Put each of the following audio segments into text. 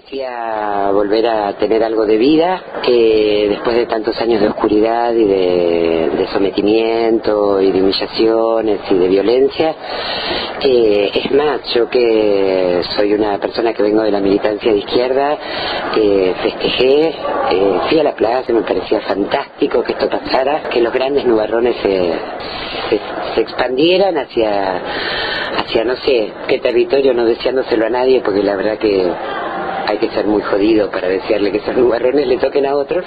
Hacía volver a tener algo de vida, después de tantos años de oscuridad y de sometimiento y de humillaciones y de violencia. Es más, yo que soy una persona que vengo de la militancia de izquierda, festejé, fui a la plaza, me parecía fantástico que esto pasara, que los grandes nubarrones se expandieran hacia no sé qué territorio, no deseándoselo a nadie, porque la verdad que hay que ser muy jodido para desearle que esos nubarrones le toquen a otros.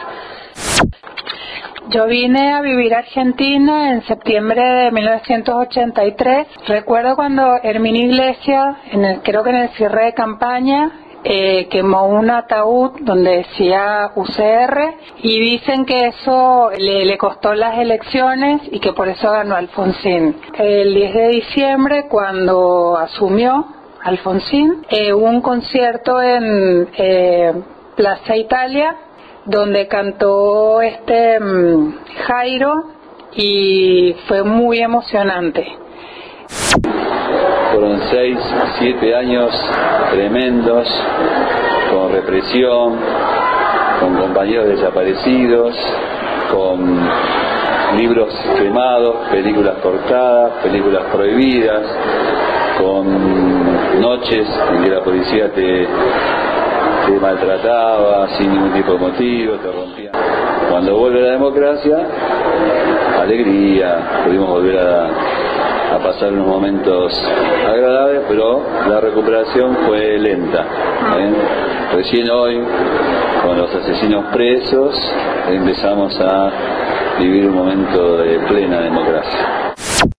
Yo vine a vivir a Argentina en septiembre de 1983. Recuerdo cuando Herminio Iglesias, creo que en el cierre de campaña, quemó un ataúd donde decía UCR, y dicen que eso le costó las elecciones y que por eso ganó Alfonsín. El 10 de diciembre, cuando asumió Alfonsín, hubo un concierto en Plaza Italia donde cantó Jairo, y fue muy emocionante. Fueron 6, 7 años tremendos, con represión, con compañeros desaparecidos, con libros quemados, películas cortadas, películas prohibidas, con noches en que la policía te maltrataba sin ningún tipo de motivo, te rompía. Cuando vuelve la democracia, alegría, pudimos volver a pasar unos momentos agradables, pero la recuperación fue lenta. Recién hoy, con los asesinos presos, empezamos a vivir un momento de plena democracia.